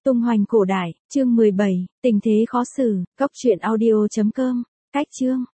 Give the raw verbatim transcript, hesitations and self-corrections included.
Tung hoành cổ đại, chương mười bảy, tình thế khó xử, cốc truyện audio chấm com, cách chương.